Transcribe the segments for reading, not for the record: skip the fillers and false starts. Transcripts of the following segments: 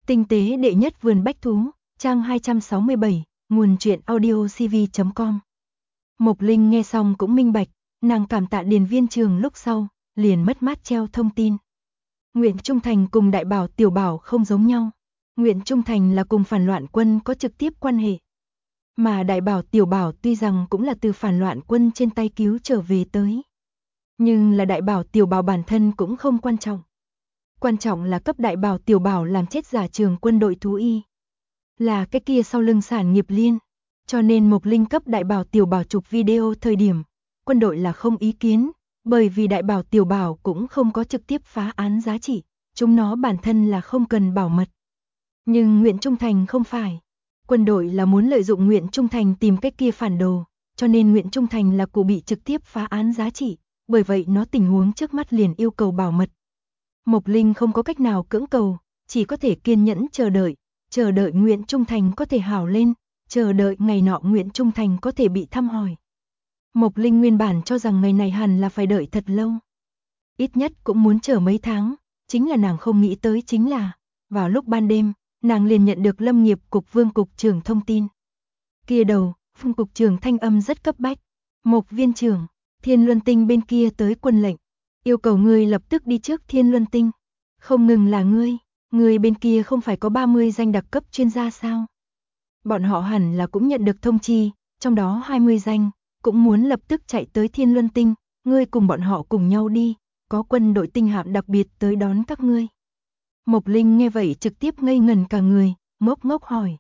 Tinh tế đệ nhất vườn bách thú, trang 267, nguồn truyện audio cv.com. Mộc Linh nghe xong cũng minh bạch, nàng cảm tạ Điền Viên Trường lúc sau, liền mất mát treo thông tin. Nguyễn Trung Thành cùng Đại Bảo Tiểu Bảo không giống nhau. Nguyễn Trung Thành là cùng phản loạn quân có trực tiếp quan hệ. Mà Đại Bảo Tiểu Bảo tuy rằng cũng là từ phản loạn quân trên tay cứu trở về tới. Nhưng là Đại Bảo Tiểu Bảo bản thân cũng không quan trọng. Quan trọng là cấp Đại Bảo Tiểu Bảo làm chết giả trường quân đội thú y. Là cái kia sau lưng sản nghiệp liên. Cho nên Mộc Linh cấp Đại Bảo Tiểu Bảo chụp video thời điểm, quân đội là không ý kiến, bởi vì Đại Bảo Tiểu Bảo cũng không có trực tiếp phá án giá trị, chúng nó bản thân là không cần bảo mật. Nhưng Nguyễn Trung Thành không phải. Quân đội là muốn lợi dụng Nguyễn Trung Thành tìm cái kia phản đồ, cho nên Nguyễn Trung Thành là cụ bị trực tiếp phá án giá trị, bởi vậy nó tình huống trước mắt liền yêu cầu bảo mật. Mộc Linh không có cách nào cưỡng cầu, chỉ có thể kiên nhẫn chờ đợi Nguyễn Trung Thành có thể hảo lên, chờ đợi ngày nọ Nguyễn Trung Thành có thể bị thăm hỏi. Mộc Linh nguyên bản cho rằng ngày này hẳn là phải đợi thật lâu. Ít nhất cũng muốn chờ mấy tháng, chính là nàng không nghĩ tới chính là, vào lúc ban đêm, nàng liền nhận được Lâm nghiệp cục Vương cục trưởng thông tin. Kia đầu, Vương cục trưởng thanh âm rất cấp bách. Mộc viên trưởng, Thiên Luân Tinh bên kia tới quân lệnh, yêu cầu ngươi lập tức đi trước Thiên Luân Tinh. Không ngừng là ngươi bên kia không phải có 30 danh đặc cấp chuyên gia sao? Bọn họ hẳn là cũng nhận được thông chi, trong đó 20 danh, cũng muốn lập tức chạy tới Thiên Luân Tinh, ngươi cùng bọn họ cùng nhau đi, có quân đội tinh hạm đặc biệt tới đón các ngươi. Mộc Linh nghe vậy trực tiếp ngây ngẩn cả người, ngốc ngốc hỏi.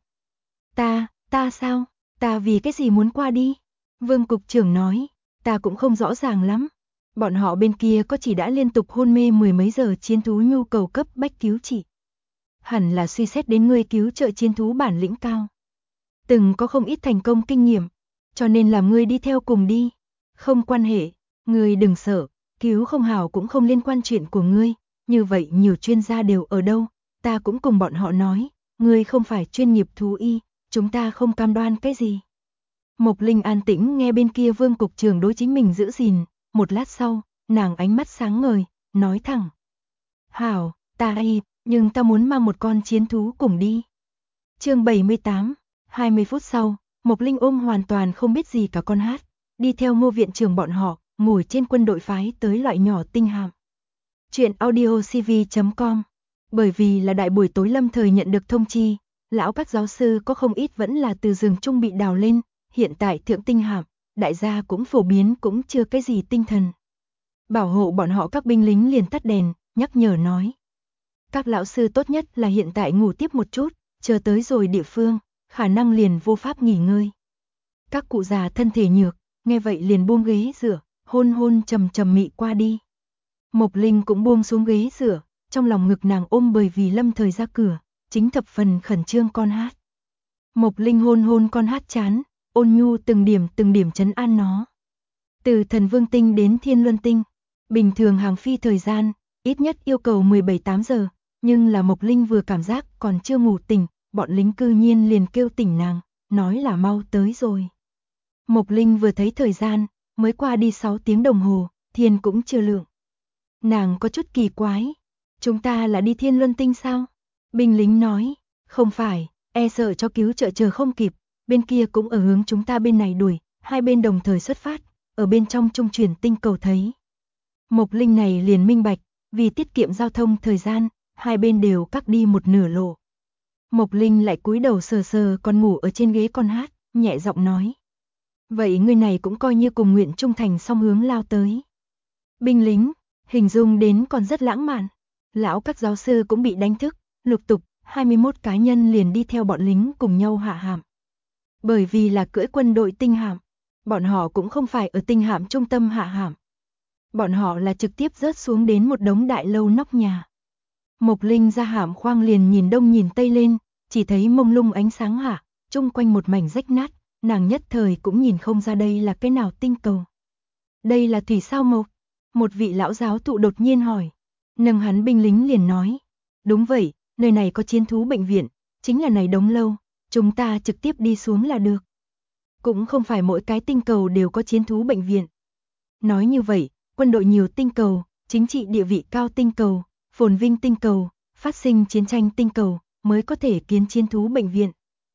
Ta sao? Ta vì cái gì muốn qua đi? Vương cục trưởng nói, ta cũng không rõ ràng lắm. Bọn họ bên kia có chỉ đã liên tục hôn mê mười mấy giờ chiến thú nhu cầu cấp bách cứu trị. Hẳn là suy xét đến ngươi cứu trợ chiến thú bản lĩnh cao. Từng có không ít thành công kinh nghiệm, cho nên làm ngươi đi theo cùng đi. Không quan hệ, ngươi đừng sợ, cứu không hảo cũng không liên quan chuyện của ngươi. Như vậy nhiều chuyên gia đều ở đâu, ta cũng cùng bọn họ nói, ngươi không phải chuyên nghiệp thú y, chúng ta không cam đoan cái gì. Mộc Linh an tĩnh nghe bên kia Vương cục trưởng đối chính mình giữ gìn, một lát sau, nàng ánh mắt sáng ngời, nói thẳng. Hảo, ta y, nhưng ta muốn mang một con chiến thú cùng đi. Chương 78, 20 phút sau, Mộc Linh ôm hoàn toàn không biết gì cả con hát, đi theo Ngô viện trưởng bọn họ, ngồi trên quân đội phái tới loại nhỏ tinh hạm. Chuyện audio cv.com. Bởi vì là đại buổi tối lâm thời nhận được thông chi, lão các giáo sư có không ít vẫn là từ rừng trung bị đào lên, hiện tại thượng tinh hạm, đại gia cũng phổ biến cũng chưa cái gì tinh thần. Bảo hộ bọn họ các binh lính liền tắt đèn, nhắc nhở nói. Các lão sư tốt nhất là hiện tại ngủ tiếp một chút, chờ tới rồi địa phương, khả năng liền vô pháp nghỉ ngơi. Các cụ già thân thể nhược, nghe vậy liền buông ghế rửa, hôn trầm mị qua đi. Mộc Linh cũng buông xuống ghế rửa, trong lòng ngực nàng ôm bởi vì lâm thời ra cửa, chính thập phần khẩn trương con hát. Mộc Linh hôn con hát chán, ôn nhu từng điểm trấn an nó. Từ Thần Vương Tinh đến Thiên Luân Tinh, bình thường hàng phi thời gian, ít nhất yêu cầu 17-8 giờ, nhưng là Mộc Linh vừa cảm giác còn chưa ngủ tỉnh, bọn lính cư nhiên liền kêu tỉnh nàng, nói là mau tới rồi. Mộc Linh vừa thấy thời gian, mới qua đi 6 tiếng đồng hồ, thiên cũng chưa lượng. Nàng có chút kỳ quái, chúng ta là đi Thiên Luân Tinh sao? Binh lính nói, không phải, e sợ cho cứu trợ chờ không kịp, bên kia cũng ở hướng chúng ta bên này đuổi, hai bên đồng thời xuất phát, ở bên trong trung chuyển tinh cầu thấy. Mộc Linh này liền minh bạch, vì tiết kiệm giao thông thời gian, hai bên đều cắt đi một nửa lộ. Mộc Linh lại cúi đầu sờ còn ngủ ở trên ghế con hát, nhẹ giọng nói. Vậy người này cũng coi như cùng Nguyễn Trung Thành song hướng lao tới. Binh lính, hình dung đến còn rất lãng mạn. Lão các giáo sư cũng bị đánh thức, lục tục, 21 cá nhân liền đi theo bọn lính cùng nhau hạ hạm. Bởi vì là cưỡi quân đội tinh hạm, bọn họ cũng không phải ở tinh hạm trung tâm hạ hạm. Bọn họ là trực tiếp rớt xuống đến một đống đại lâu nóc nhà. Mộc Linh ra hạm khoang liền nhìn đông nhìn tây lên, chỉ thấy mông lung ánh sáng hạ, chung quanh một mảnh rách nát, nàng nhất thời cũng nhìn không ra đây là cái nào tinh cầu. Đây là thủy sao Mộc? Một vị lão giáo thụ đột nhiên hỏi. Nâng hắn binh lính liền nói. Đúng vậy, nơi này có chiến thú bệnh viện, chính là này đống lâu, chúng ta trực tiếp đi xuống là được. Cũng không phải mỗi cái tinh cầu đều có chiến thú bệnh viện. Nói như vậy, quân đội nhiều tinh cầu, chính trị địa vị cao tinh cầu, phồn vinh tinh cầu, phát sinh chiến tranh tinh cầu, mới có thể kiến chiến thú bệnh viện.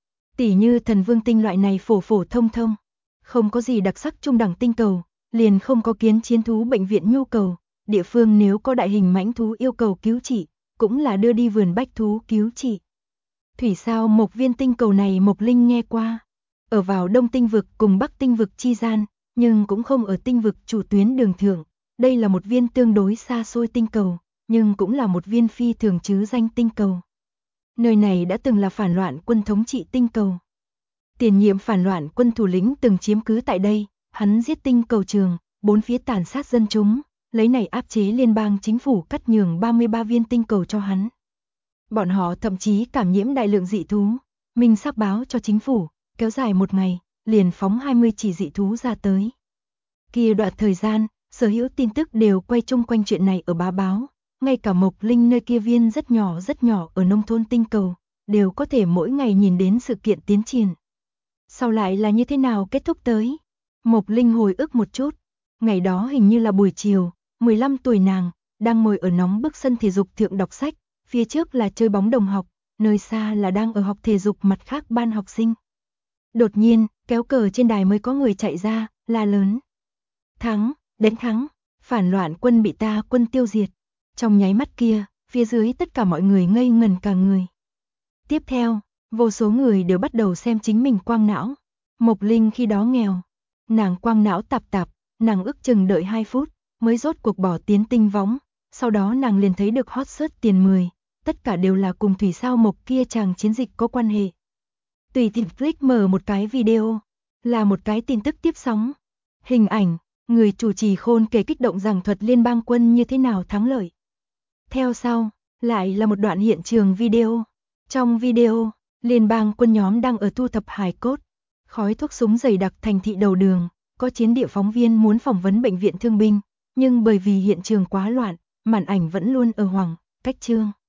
Tỉ như Thần Vương tinh loại này phổ phổ thông thông, không có gì đặc sắc trung đẳng tinh cầu, liền không có kiến chiến thú bệnh viện nhu cầu. Địa phương nếu có đại hình mãnh thú yêu cầu cứu trị, cũng là đưa đi vườn bách thú cứu trị. Thủy sao Mộc Viên tinh cầu này Mộc Linh nghe qua, ở vào Đông tinh vực cùng Bắc tinh vực chi gian, nhưng cũng không ở tinh vực chủ tuyến đường thượng. Đây là một viên tương đối xa xôi tinh cầu, nhưng cũng là một viên phi thường chứ danh tinh cầu. Nơi này đã từng là phản loạn quân thống trị tinh cầu. Tiền nhiệm phản loạn quân thủ lĩnh từng chiếm cứ tại đây, hắn giết tinh cầu trường, bốn phía tàn sát dân chúng, lấy này áp chế liên bang chính phủ cắt nhường 33 viên tinh cầu cho hắn. Bọn họ thậm chí cảm nhiễm đại lượng dị thú, minh xác báo cho chính phủ, kéo dài một ngày, liền phóng 20 chỉ dị thú ra tới. Kia đoạn thời gian, sở hữu tin tức đều quay chung quanh chuyện này ở bá báo, ngay cả Mộc Linh nơi kia viên rất nhỏ ở nông thôn tinh cầu, đều có thể mỗi ngày nhìn đến sự kiện tiến triển. Sau lại là như thế nào kết thúc tới? Mộc Linh hồi ức một chút, ngày đó hình như là buổi chiều, 15 tuổi nàng, đang ngồi ở nóng bức sân thể dục thượng đọc sách, phía trước là chơi bóng đồng học, nơi xa là đang ở học thể dục mặt khác ban học sinh. Đột nhiên, kéo cờ trên đài mới có người chạy ra, la lớn. Thắng, đánh thắng, phản loạn quân bị ta quân tiêu diệt. Trong nháy mắt kia, phía dưới tất cả mọi người ngây ngẩn cả người. Tiếp theo, vô số người đều bắt đầu xem chính mình quang não. Mộc Linh khi đó nghèo, nàng quang não tạp, nàng ước chừng đợi 2 phút, mới rốt cuộc bỏ tiến tinh võng, sau đó nàng liền thấy được hot search tiền 10, tất cả đều là cùng Thủy Sao Mộc kia chàng chiến dịch có quan hệ. Tùy tiện click mở một cái video, là một cái tin tức tiếp sóng. Hình ảnh, người chủ trì khôn kể kích động giảng thuật liên bang quân như thế nào thắng lợi. Theo sau, lại là một đoạn hiện trường video. Trong video, liên bang quân nhóm đang ở thu thập hài cốt, khói thuốc súng dày đặc thành thị đầu đường, có chiến địa phóng viên muốn phỏng vấn bệnh viện thương binh, nhưng bởi vì hiện trường quá loạn, màn ảnh vẫn luôn ở hoảng, cách chương.